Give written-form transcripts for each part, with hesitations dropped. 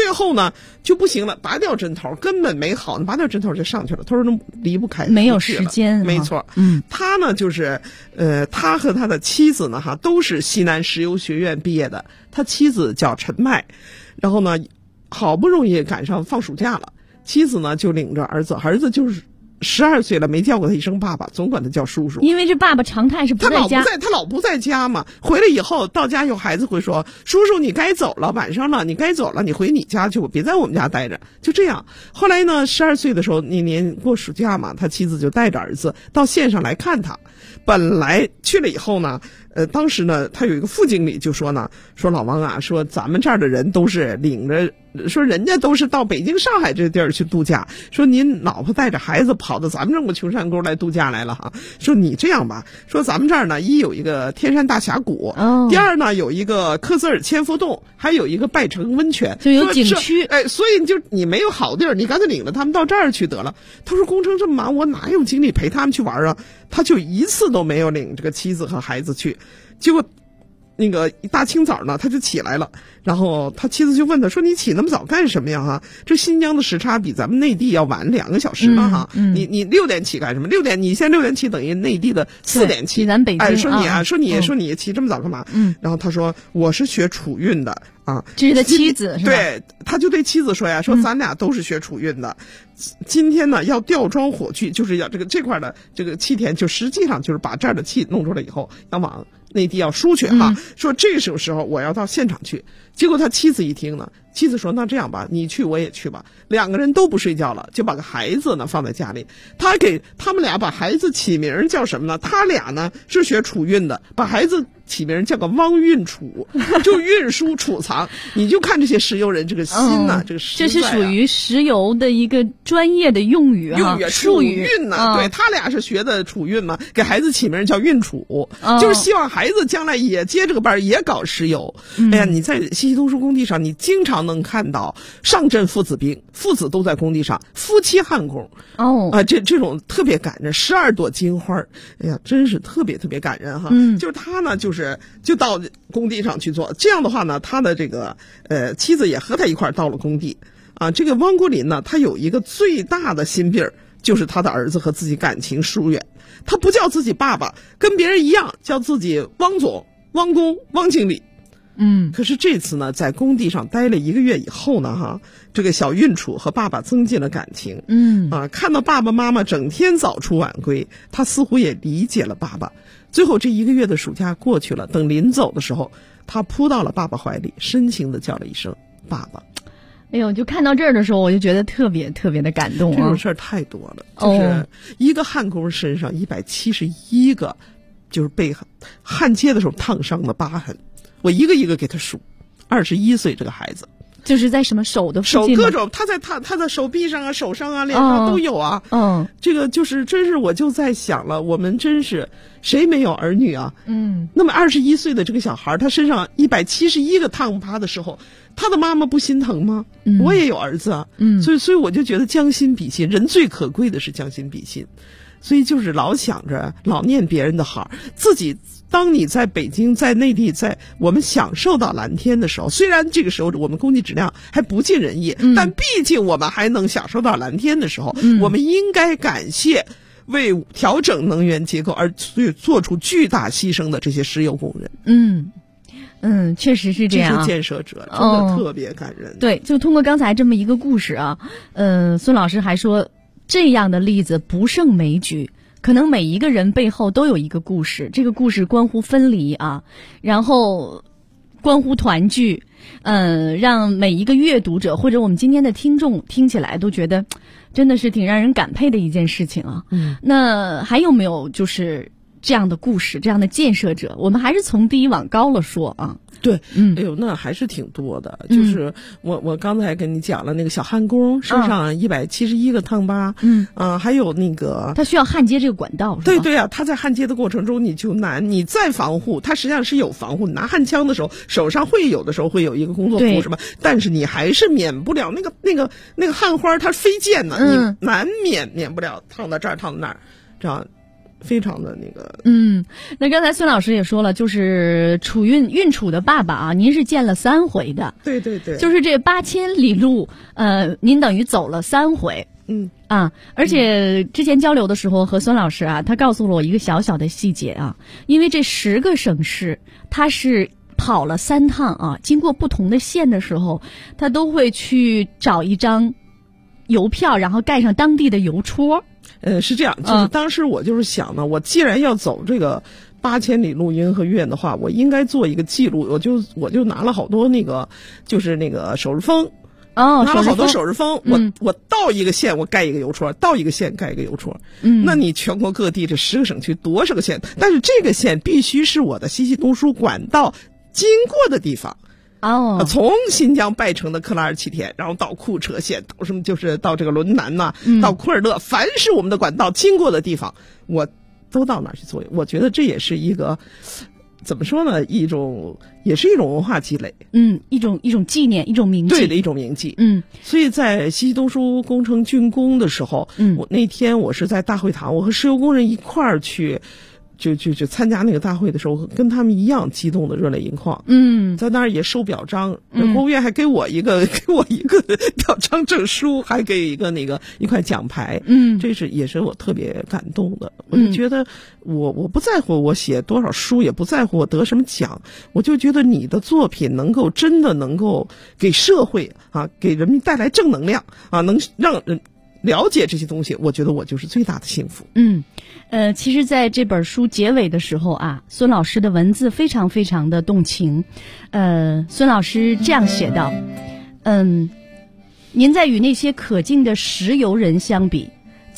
最后呢就不行了，拔掉针头根本没好，拔掉针头就上去了。他说那离不开， 没有时间。 没错，他呢就是他和他的妻子呢都是西南石油学院毕业的，他妻子叫陈麦，然后呢好不容易赶上放暑假了，妻子呢就领着儿子就是12岁了，没叫过他一声爸爸，总管他叫叔叔。 因为这爸爸常态是不在家， 他老不在家嘛。回来以后到家有孩子会说，叔叔你该走了，晚上了你该走了，你回你家去，别在我们家待着。就这样，后来呢12岁的时候那年过暑假嘛，他妻子就带着儿子到县上来看他。本来去了以后呢，当时呢他有一个副经理就说呢，说老王啊，说咱们这儿的人都是领着，说人家都是到北京上海这地儿去度假，说您老婆带着孩子跑到咱们这么穷山沟来度假来了哈。说你这样吧，说咱们这儿呢一有一个天山大峡谷，第二呢有一个科泽尔千佛洞，还有一个拜城温泉， 就有景区。 所以你没有好地儿，你干脆领着他们到这儿去得了。他说工程这么忙，我哪有精力陪他们去玩啊？他就一次都没有领这个妻子和孩子去。结果那个一大清早呢他就起来了，然后他妻子就问他说，你起那么早干什么呀哈？这新疆的时差比咱们内地要晚2个小时呢哈。你6点起干什么？6点你现在6点起等于内地的4点起。 咱北京说你啊，说你起这么早干嘛？然后他说我是学储运的啊。 这是他妻子是吧？ 对，他就对妻子说呀，说咱俩都是学储运的，今天呢要吊装火炬，就是要这块的这个气田，就实际上就是把这儿的气弄出来以后要往内地要输去哈。说这种时候我要到现场去。结果他妻子一听呢，妻子说那这样吧，你去我也去吧。2个人都不睡觉了，就把个孩子呢放在家里。他给他们俩把孩子起名叫什么呢？他俩呢是学储运的，把孩子起名叫个汪运储，就运输储藏。你就看这些石油人这个心呐，这个实在啊， 这是属于石油的一个专业的用语啊， 储运呢。对，他俩是学的储运嘛，给孩子起名叫运储，就是希望孩子将来也接这个班，也搞石油。哎呀，你在西溪东输工地上，你经常能看到上阵父子兵，父子都在工地上，夫妻焊工。这种特别感人，12朵金花，哎呀，真是特别特别感人哈。就是他呢，就到工地上去做，这样的话呢，他的这个妻子也和他一块到了工地啊。这个汪国林呢，他有一个最大的心病，就是他的儿子和自己感情疏远，他不叫自己爸爸，跟别人一样叫自己汪总、汪工、汪经理。可是这次呢，在工地上待了1个月以后呢，哈，这个小运储和爸爸增进了感情。看到爸爸妈妈整天早出晚归，他似乎也理解了爸爸。最后这1个月的暑假过去了，等临走的时候，他扑到了爸爸怀里，深情地叫了一声爸爸。 哎呦，就看到这儿的时候，我就觉得特别特别的感动啊！ 这种事儿太多了，就是一个焊工身上171个，就是被焊接的时候烫伤的疤痕。我一个一个给他数，21岁这个孩子， 就是在什么手的附近， 手各种，他的手臂上啊、手上啊、脸上都有啊。这个就是真是我就在想了，我们真是谁没有儿女啊？那么21岁的这个小孩，他身上171个烫疤的时候，他的妈妈不心疼吗？我也有儿子啊。所以我就觉得将心比心，人最可贵的是将心比心。所以就是老想着老念别人的好，自己当你在北京在内地在我们享受到蓝天的时候，虽然这个时候我们空气质量还不尽人意，但毕竟我们还能享受到蓝天的时候，我们应该感谢为调整能源结构而做出巨大牺牲的这些石油工人。 确实是这样， 这是建设者，真的特别感人。 对，就通过刚才这么一个故事啊，孙老师还说这样的例子不胜枚举，可能每一个人背后都有一个故事，这个故事关乎分离啊，然后关乎团聚，让每一个阅读者或者我们今天的听众听起来都觉得真的是挺让人感佩的一件事情啊。那还有没有就是这样的故事，这样的建设者？我们还是从低往高了说啊。 对，哎呦，那还是挺多的。就是我刚才跟你讲了那个小焊工身上171个烫疤，还有那个他需要焊接这个管道，是吧？ 对啊，他在焊接的过程中你就难，你再防护，他实际上是有防护。你拿焊枪的时候，手上有的时候会有一个工作服什么，但是你还是免不了那个焊花它飞溅呢，你难免不了烫到这儿烫到那儿，这样。 非常的那个。 那刚才孙老师也说了，就是运储的爸爸啊，您是见了3回的。 对对对， 就是这8000里路，您等于走了3回。而且之前交流的时候和孙老师啊，他告诉了我一个小小的细节啊，因为这10个省市他是跑了3趟啊，经过不同的县的时候，他都会去找一张邮票，然后盖上当地的邮戳。 是这样，就是当时我就是想呢，我既然要走这个8000里路银河院的话，我应该做一个记录，我就拿了好多那个就是那个首日封。拿了好多首日封，我到一个县我盖一个邮戳，到一个县盖一个邮戳。那你全国各地这10个省区多少个县？但是这个县必须是我的西西东输管道经过的地方。从新疆拜城的克拉尔奇田，然后到库车县，到什么就是到这个伦南呐，到库尔勒，凡是我们的管道经过的地方，我都到哪儿去做。我觉得这也是一个。怎么说呢？也是一种文化积累， 一种纪念，一种铭记， 对的一种铭记，所以在西西东输工程竣工的时候，我那天我是在大会堂，我和石油工人一块儿去。就参加那个大会的时候，跟他们一样激动的热泪盈眶。在那儿也收表彰，国务院还给我一个表彰证书，还给一块奖牌。这也是我特别感动的。我就觉得我不在乎我写多少书，也不在乎我得什么奖，我就觉得你的作品真的能够给社会啊，给人民带来正能量啊，能让人了解这些东西，我觉得我就是最大的幸福。 其实在这本书结尾的时候啊，孙老师的文字非常非常的动情。孙老师这样写道，您在与那些可敬的石油人相比，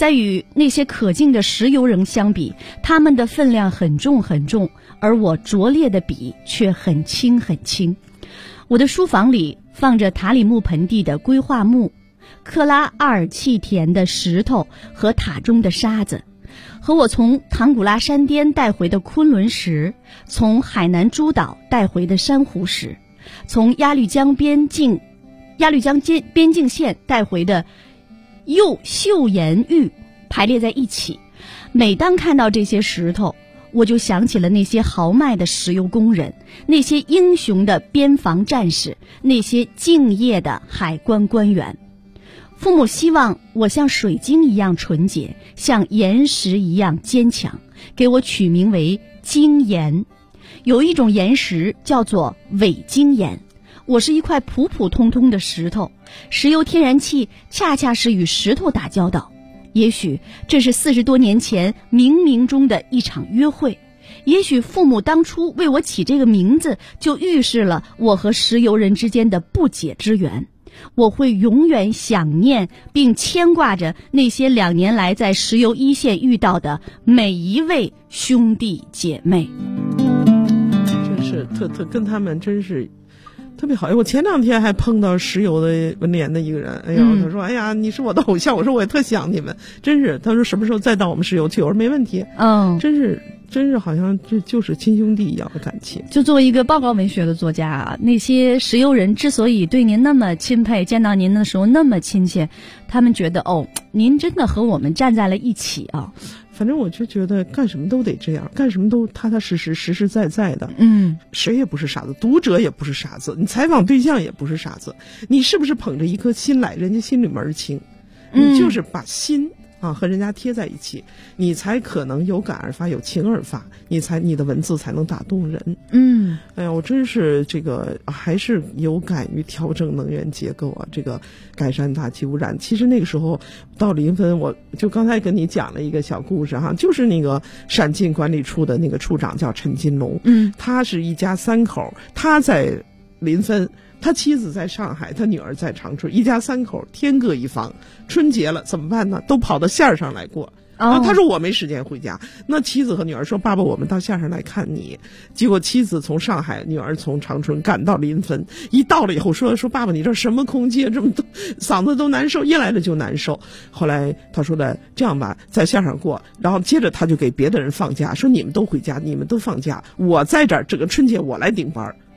他们的分量很重很重，而我拙劣的笔却很轻很轻。我的书房里放着塔里木盆地的硅化木，克拉阿尔契田的石头和塔中的沙子，和我从唐古拉山巅带回的昆仑石，从海南诸岛带回的珊瑚石，从鸭绿江边境线带回的岫岩玉排列在一起。每当看到这些石头，我就想起了那些豪迈的石油工人，那些英雄的边防战士，那些敬业的海关官员。父母希望我像水晶一样纯洁，像岩石一样坚强，给我取名为晶岩。有一种岩石叫做伪晶岩，我是一块普普通通的石头，石油天然气恰恰是与石头打交道。也许这是40多年前冥冥中的一场约会，也许父母当初为我起这个名字，就预示了我和石油人之间的不解之缘。我会永远想念并牵挂着那些2年来在石油一线遇到的每一位兄弟姐妹。 真是跟他们真是特别好。我前2天还碰到石油的文联的一个人，他说：“哎呀，你是我的偶像。”我说：“我也特想你们。”真是，他说什么时候再到我们石油去？我说没问题。真是好像这就是亲兄弟一样的感情。 就作为一个报告文学的作家啊，那些石油人之所以对您那么钦佩，见到您的时候那么亲切，他们觉得您真的和我们站在了一起啊。 反正我就觉得干什么都得这样，干什么都踏踏实实、实实在在的。谁也不是傻子，读者也不是傻子，你采访对象也不是傻子。你是不是捧着一颗心来，人家心里门儿清。你就是把心和人家贴在一起，你才可能有感而发，有情而发，你的文字才能打动人。哎呀，我真是还是有感于调整能源结构啊，这个改善大气污染。其实那个时候到临汾，我就刚才跟你讲了一个小故事哈，就是那个陕进管理处的那个处长叫陈金龙，他是一家3口，他在临汾，他妻子在上海，他女儿在长春，一家3口天各一方。春节了怎么办呢？都跑到线上来过。他说我没时间回家。那妻子和女儿说：“爸爸，我们到线上来看你。”结果妻子从上海，女儿从长春赶到临汾，一到了以后说：“爸爸，你这什么空气？这么多，嗓子都难受，一来了就难受。”后来他说的这样吧，在线上过，然后接着他就给别的人放假，说你们都回家，你们都放假，我在这儿，这个春节我来顶班。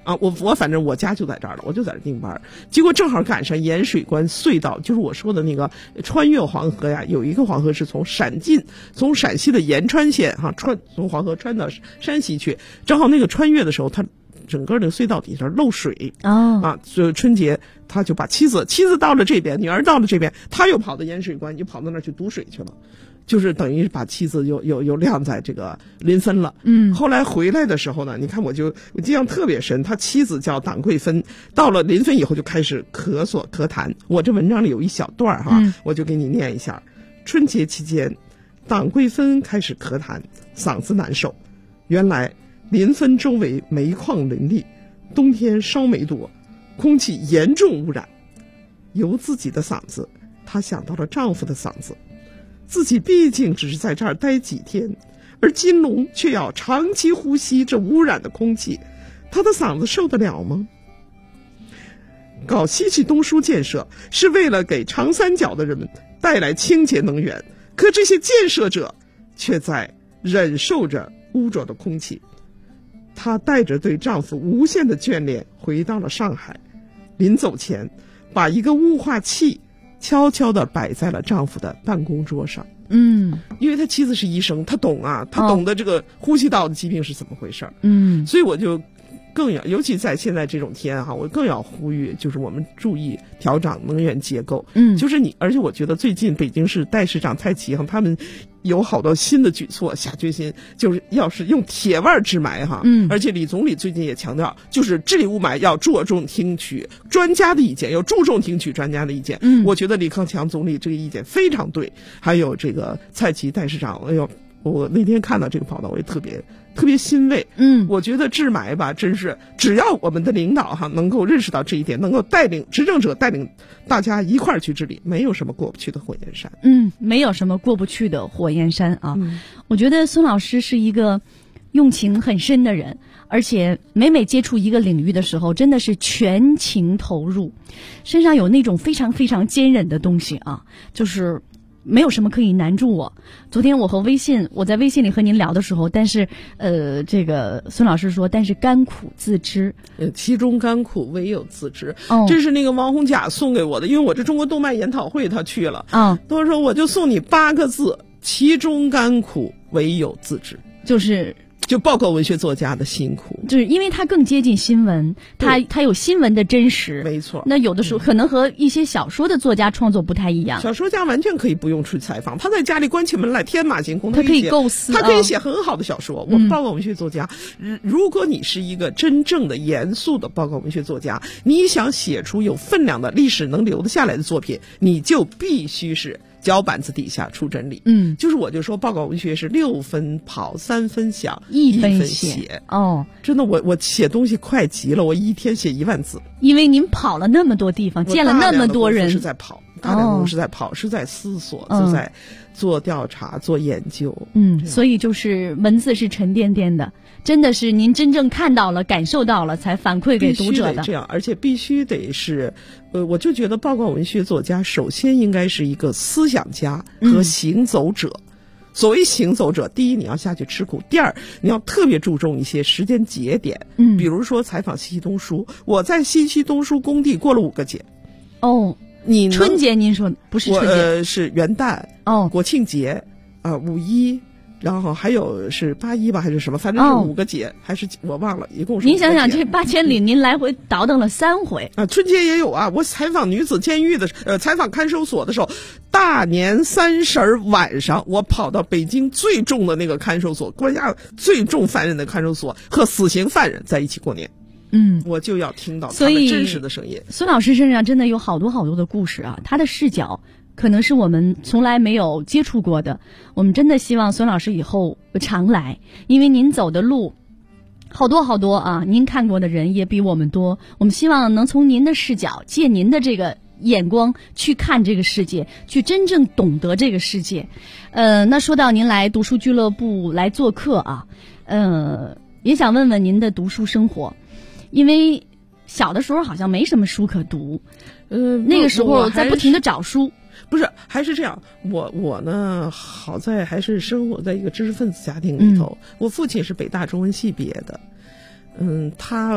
啊，我反正我家就在这儿了，我就在这盯班。结果正好赶上盐水关隧道，就是我说的那个穿越黄河呀，有一个黄河是从陕西的延川县从黄河穿到山西去，正好那个穿越的时候，它整个那个隧道底下漏水所以春节他就把妻子到了这边，女儿到了这边，他又跑到盐水关，又跑到那儿去堵水去了。就是等于把妻子又晾在这个临汾了。后来回来的时候呢，你看我印象特别深，他妻子叫党桂芬，到了临汾以后就开始咳痰。我这文章里有一小段我就给你念一下。春节期间，党桂芬开始咳痰，嗓子难受。原来临汾周围煤矿林立，冬天烧煤多，空气严重污染。由自己的嗓子，她想到了丈夫的嗓子。自己毕竟只是在这儿待几天，而金龙却要长期呼吸这污染的空气，他的嗓子受得了吗？搞西气东输建设是为了给长三角的人们带来清洁能源，可这些建设者却在忍受着污浊的空气。她带着对丈夫无限的眷恋回到了上海，临走前把一个雾化器悄悄地摆在了丈夫的办公桌上。因为他妻子是医生，他懂他懂得这个呼吸道的疾病是怎么回事。所以我就更要，尤其在现在这种天我更要呼吁，就是我们注意调整能源结构。就是而且我觉得最近北京市代市长蔡奇他们有好多新的举措，下决心就是要是用铁腕治霾而且李总理最近也强调，就是治理雾霾要注重听取专家的意见，要注重听取专家的意见。我觉得李克强总理这个意见非常对，还有这个蔡奇代市长，我那天看到这个报道，我也特别欣慰。我觉得治霾吧，真是只要我们的领导能够认识到这一点，能够带领执政者带领大家一块儿去治理，没有什么过不去的火焰山。 没有什么过不去的火焰山啊。我觉得孙老师是一个用情很深的人，而且每接触一个领域的时候，真的是全情投入，身上有那种非常非常坚韧的东西就是没有什么可以难住我。昨天我在微信里和您聊的时候，但是这个孙老师说，但是甘苦自知， 其中甘苦唯有自知。这是那个王洪甲送给我的，因为我这中国动漫研讨会他去了他说我就送你8个字，其中甘苦唯有自知。就报告文学作家的辛苦， 就是因为他更接近新闻，他有新闻的真实。 没错。 那有的时候可能和一些小说的作家创作不太一样。 小说家完全可以不用出去采访，他在家里关起门来天马行空， 他可以构思， 他可以写很好的小说。我们报告文学作家，如果你是一个真正的严肃的报告文学作家，你想写出有分量的历史能留得下来的作品，你就必须是脚板子底下出真理。就是我就说报告文学是6分跑3分想1分写。真的我写东西快极了，我一天写1万字。 因为您跑了那么多地方，见了那么多人， 是在跑，大量功夫是在跑，是在思索，就在做调查做研究。 所以就是文字是沉甸甸的，真的是您真正看到了感受到了才反馈给读者的。 这样，而且必须得是我就觉得报告文学作家首先应该是一个思想家和行走者。所谓行走者，第一你要下去吃苦，第二你要特别注重一些时间节点。比如说采访西溪东输，我在西溪东输工地过了5个节。你春节您说不是春节， 是元旦国庆节5·1，然后还有是8·1吧还是什么，反正是5个节，还是我忘了，一共是5个节。 您想想这8千里您来回倒腾了3回春节也有我采访女子监狱的采访看守所的时候，大年30晚上我跑到北京最重的那个看守所，国家最重犯人的看守所，和死刑犯人在一起过年。我就要听到他们真实的声音。 孙老师身上真的有好多好多的故事他的视角可能是我们从来没有接触过的。我们真的希望孙老师以后常来，因为您走的路好多好多您看过的人也比我们多。我们希望能从您的视角，借您的这个眼光去看这个世界，去真正懂得这个世界。那说到您来读书俱乐部来做客也想问问您的读书生活。因为小的时候好像没什么书可读，那个时候在不停的找书。 不是，还是这样。我呢，好在还是生活在一个知识分子家庭里头。我父亲是北大中文系毕业的，他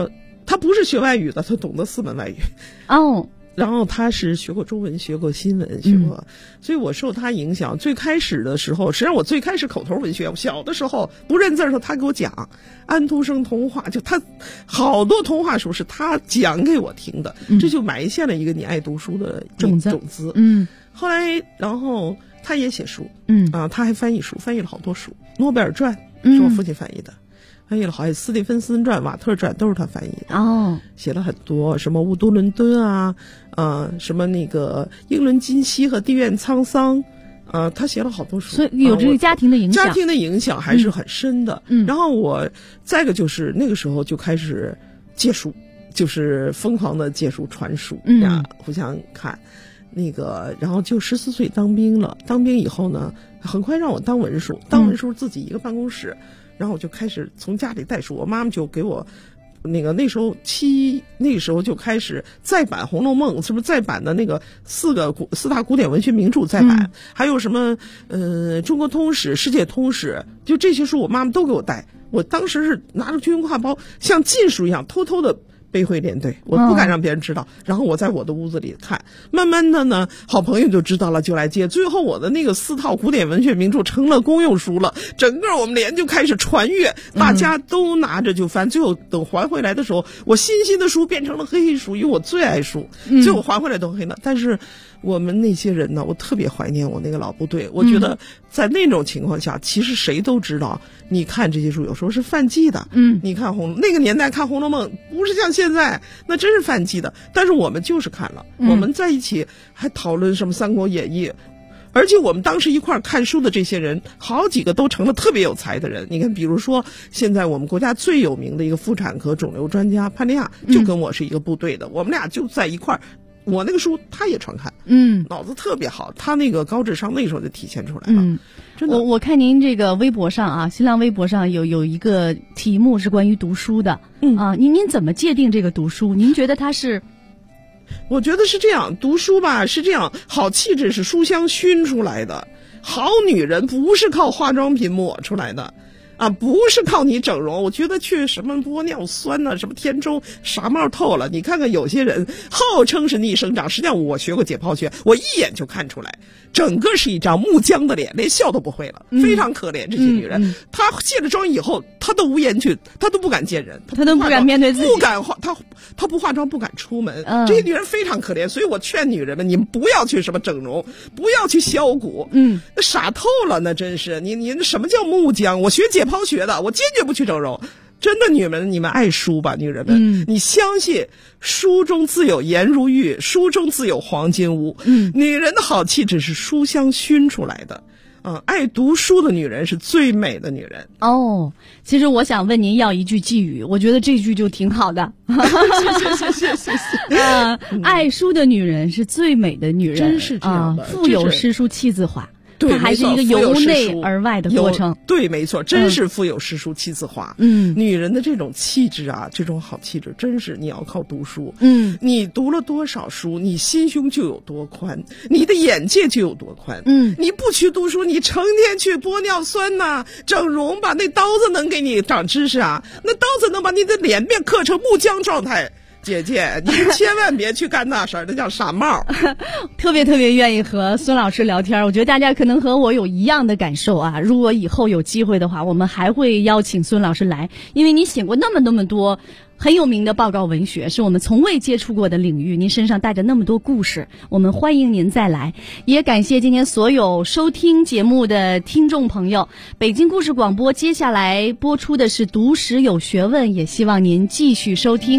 他不是学外语的，他懂得4门外语。 哦。 然后他是学过中文，学过新闻，学过，所以我受他影响。最开始的时候，实际上我最开始口头文学，我小的时候不认字的时候，他给我讲安徒生童话，就他好多童话书是他讲给我听的，这就埋下了一个你爱读书的种子。后来，然后他也写书，他还翻译书，翻译了好多书，诺贝尔传是我父亲翻译的。翻译了好像斯蒂芬森传、瓦特传都是他翻译的写了很多，什么乌都伦敦啊，什么那个英伦今昔和地院沧桑，他写了好多书， 所以有这个家庭的影响， 家庭的影响还是很深的。然后我再一个就是那个时候就开始借书，就是疯狂的借书传书呀，互相看。那个，然后就14岁当兵了。当兵以后呢，很快让我当文书，自己一个办公室。然后我就开始从家里带书，我妈妈就给我那时候就开始再版《红楼梦》，是不是再版的那个四大古典文学名著再版，还有什么中国通史、世界通史，就这些书我妈妈都给我带。我当时是拿着军挎包，像禁书一样偷偷的背会连队，我不敢让别人知道。然后我在我的屋子里看，慢慢的呢，好朋友就知道了，就来借。最后我的那个4套古典文学名著成了公用书了，整个我们连就开始传阅，大家都拿着就翻。最后等还回来的时候，我新的书变成了黑书，因为我最爱书，最后还回来都黑了。但是我们那些人呢，我特别怀念我那个老部队。我觉得在那种情况下，其实谁都知道，你看这些书有时候是犯忌的。你看那个年代看《红楼梦》不是像现在，那真是犯忌的。但是我们就是看了，我们在一起还讨论什么《三国演义》，而且我们当时一块看书的这些人，好几个都成了特别有才的人。你看，比如说现在我们国家最有名的一个妇产科肿瘤专家潘丽亚，就跟我是一个部队的，我们俩就在一块儿。我那个书他也常看，脑子特别好，他那个高智商那时候就体现出来了。真的， 我看您这个微博上啊，新浪微博上有一个题目是关于读书的，您怎么界定这个读书？您觉得它是？ 我觉得是这样，读书吧是这样，好气质是书香熏出来的，好女人不是靠化妆品抹出来的。不是靠你整容，我觉得去什么玻尿酸呢，什么填充傻帽透了。你看看有些人号称是逆生长，实际上我学过解剖学，我一眼就看出来，整个是一张木浆的脸，连笑都不会了，非常可怜这些女人。她卸了妆以后，她都无颜去，她都不敢见人， 她都不敢面对自己， 不敢化，她不化妆不敢出门。这些女人非常可怜，所以我劝女人们，你们不要去什么整容，不要去削骨，那傻透了，那真是你什么叫木浆？我学解剖学的，我坚决不去整容。真的，女人，你们爱书吧，女人们，你相信书中自有颜如玉，书中自有黄金屋。女人的好气质是书香熏出来的。爱读书的女人是最美的女人。 其实我想问您要一句寄语，我觉得这句就挺好的。 谢谢。 爱书的女人是最美的女人， 真是这样的。 腹有诗书气自华。 对， 它还是一个由内而外的过程。 对，没错，真是腹有诗书气自华。女人的这种气质啊，这种好气质，真是你要靠读书。你读了多少书，你心胸就有多宽，你的眼界就有多宽。你不去读书，你成天去玻尿酸呐、整容吧，那刀子能给你长知识啊？那刀子能把你的脸面刻成木浆状态。姐姐，你千万别去干那事儿，那叫傻帽。 特别愿意和孙老师聊天，我觉得大家可能和我有一样的感受啊。如果以后有机会的话，我们还会邀请孙老师来，因为你写过那么多很有名的报告文学，是我们从未接触过的领域，您身上带着那么多故事，我们欢迎您再来。也感谢今天所有收听节目的听众朋友。北京故事广播接下来播出的是读史有学问，也希望您继续收听。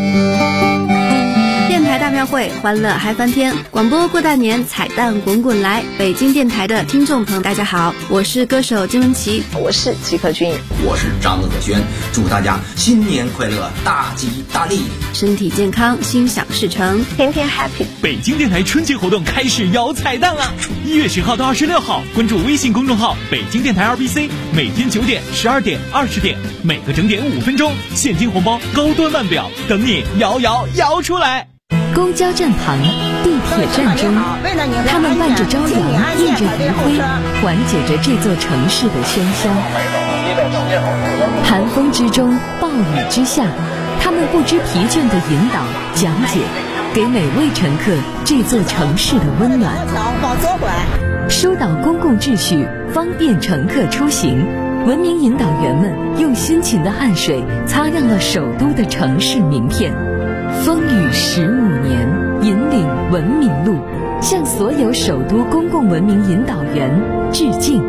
电台大庙会，欢乐嗨翻天！广播过大年，彩蛋滚滚来！北京电台的听众朋友，大家好，我是歌手金玟岐， 我是齐可君， 我是张可轩，祝大家新年快乐，大吉大利， 身体健康，心想事成， 天天 happy。 北京电台春节活动开始摇彩蛋了！1月10号到26号，关注微信公众号北京电台 RBC， 每天9点、12点、20点，每个整点5分钟，现金红包高端腕表，等你摇出来！ 公交站旁，地铁站中，他们伴着朝阳，映着余晖，缓解着这座城市的喧嚣。寒风之中，暴雨之下， 他们不知疲倦地引导、讲解，给每位乘客这座城市的温暖。疏导公共秩序，方便乘客出行。文明引导员们用辛勤的汗水擦亮了首都的城市名片。风雨15年，引领文明路，向所有首都公共文明引导员致敬。